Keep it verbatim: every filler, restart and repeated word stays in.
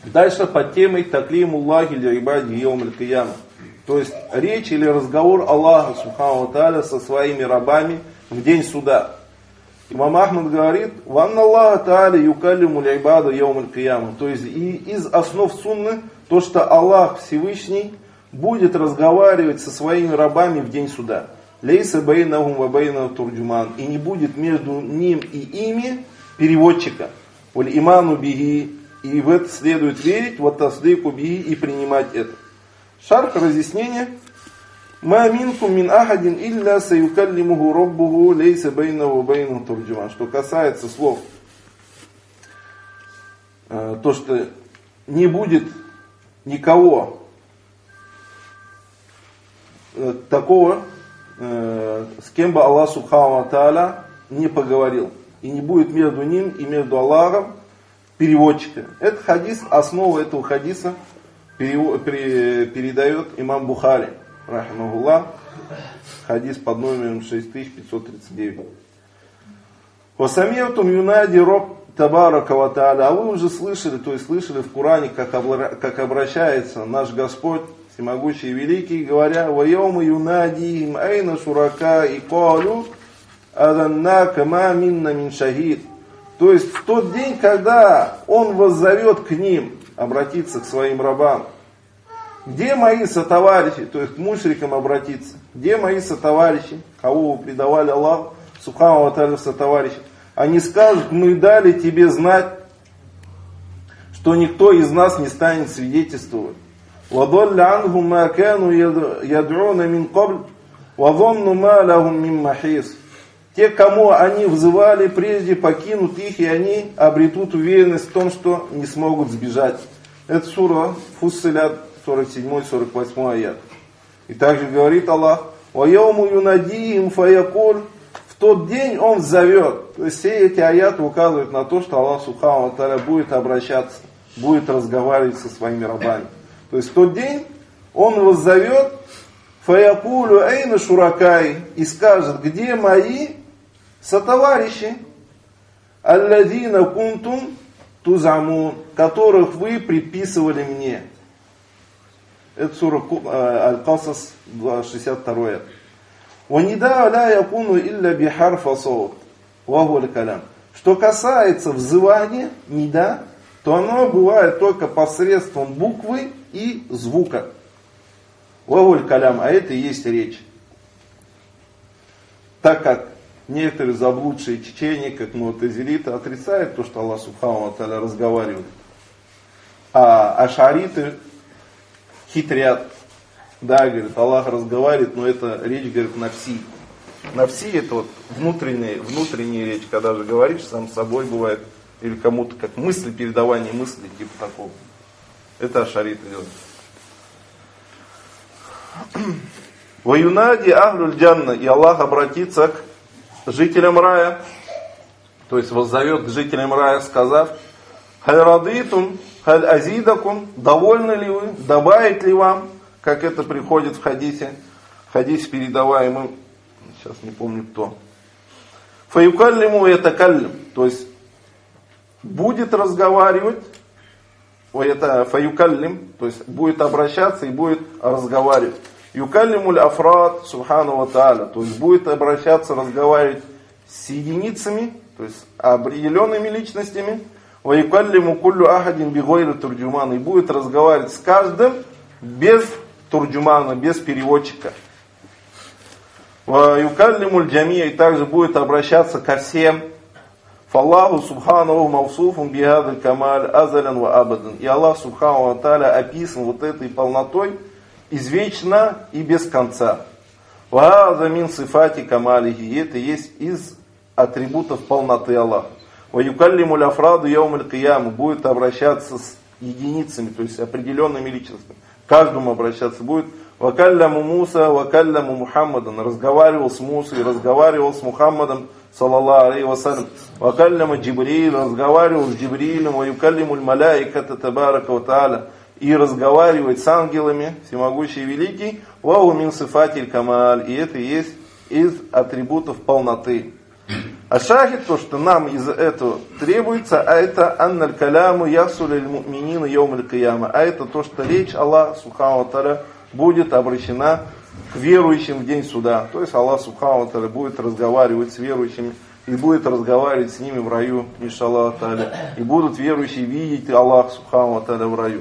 Дальше под темой таклимуллахи ли ибади йаум аль-кияма. То есть речь или разговор Аллаха субхану ва тааля со своими рабами в день суда. Имам Ахмад говорит: «Ванна Аллаха тааля юкаллиму л'ибада йаум аль-кияма». То есть и из основ сунны то, что Аллах Всевышний будет разговаривать со своими рабами в день суда. Лейса бейнахум ва бейнаху турджуман. И не будет между ним и ими переводчика. Валь иману бихи. И в это следует верить, вот тасдику бихи, и принимать это. Шарх, разъяснение. Ма минкум мин ахадин илля саюкаллимуху роббуху лейса бейнаху ва бейнаху турджуман. Что касается слов, то, что не будет никого такого, с кем бы Аллах субхану ва тааля не поговорил. И не будет между ним и между Аллахом переводчика. Этот хадис, основу этого хадиса передает имам Бухари, рахимахуллах, хадис под номером шесть тысяч пятьсот тридцать девять. «Васамиатум юнади роб табарака ва тааля». А вы уже слышали, то есть слышали в Коране, как, как обращается наш Господь, всемогущий и великий, говоря: «Ва яума юнадихим айна шурака и калю аданнака ма минна мин шахид». То есть в тот день, когда Он воззовет к ним, обратиться к своим рабам: где мои сотоварищи, то есть к мушрикам обратиться, где мои сотоварищи, кого вы предавали Аллаху субхану ва тааля сотоварищи, они скажут: мы дали тебе знать, что никто из нас не станет свидетельствовать. «Вадалля анхум ма кану яд'уна мин кабль, вазанну ма лахум мин махис». Те, кому они взывали прежде, покинут их, и они обретут уверенность в том, что не смогут сбежать. Это сура Фуссилят, сорок седьмой сорок восьмой аят. И также говорит Аллах: «Ва яуму юнадихим фаякуль». В тот день Он зовет. То есть все эти аяты указывают на то, что Аллах субхану ва тааля будет обращаться, будет разговаривать со своими рабами. То есть в тот день Он воззовет: фаякулю эйна шуракай, и скажет: где мои сотоварищи, алладина кунтум тузамун, которых вы приписывали мне. Это сура Аль-Касас, шестьдесят второй. Ванида ла якуну илля бихарфа саут, ваху аль-калям. Что касается взывания, нида, то оно бывает только посредством буквы и звука. Ваху аль-калям, а это и есть речь. Так как некоторые заблудшие чечении, как му'тазилиты, отрицают то, что Аллах субхану ва тааля разговаривает. А ашариты хитрят. Да, говорит, Аллах разговаривает, но это речь, говорит, нафси. Нафси — это вот внутренняя, внутренняя речь, когда же говоришь сам с собой, бывает, или кому-то как мысли, передавание мыслей, типа такого. Это ашариты делают. «Ваюнади ахлюль джанна», и Аллах обратится к жителям рая, то есть воззовет к жителям рая, сказав: «Халь радитум, халь азидакум», довольны ли вы, добавить ли вам, как это приходит в хадисе, в хадисе передаваемым, сейчас не помню кто. «Фаюкаллиму ятакаллим», то есть будет разговаривать, это фаюкаллим, то есть будет обращаться и будет разговаривать. Юкаллимуль афрад субхану ва тааля, то есть будет обращаться, разговаривать с единицами, то есть определенными личностями. Ва юкаллиму куллю ахадин бигойри турджуман, и будет разговаривать с каждым без турджумана, без переводчика. Ва юкаллимуль джамия, и также будет обращаться ко всем. Фаллаху субхану мавсуфун бихадаль камаль азалян ва абадан. И Аллах субхану ва тааля описан вот этой полнотой извечно и без конца. Вааза мин сифати камалихи, и это есть из атрибутов полноты Аллаха. Ва юкаллимуль афраду яум аль-кияму, будет обращаться с единицами, то есть определенными личностями. Каждому обращаться будет. Вакалляму Муса, вакалляму Мухаммадан, разговаривал с Мусой, разговаривал с Мухаммадом, саллаллаху алейхи вассалям. Вакалляма Джибриль, разговаривал с Джибрилем. Ва юкаллимуль маляиката табарака ва тааля, и разговаривать с ангелами, всемогущий и великий. Вау мин сифатиль камаль, и это есть из атрибутов полноты. А шахид, то, что нам из этого требуется, а это анналь каляму ясулиль му'минина йомаль кияма. А это то, что речь Аллаха субхану ва тааля будет обращена к верующим в день суда. То есть Аллах субхану ва тааля будет разговаривать с верующими и будет разговаривать с ними в раю, иншаллаху тааля. И будут верующие видеть Аллах субхану ва тааля в раю.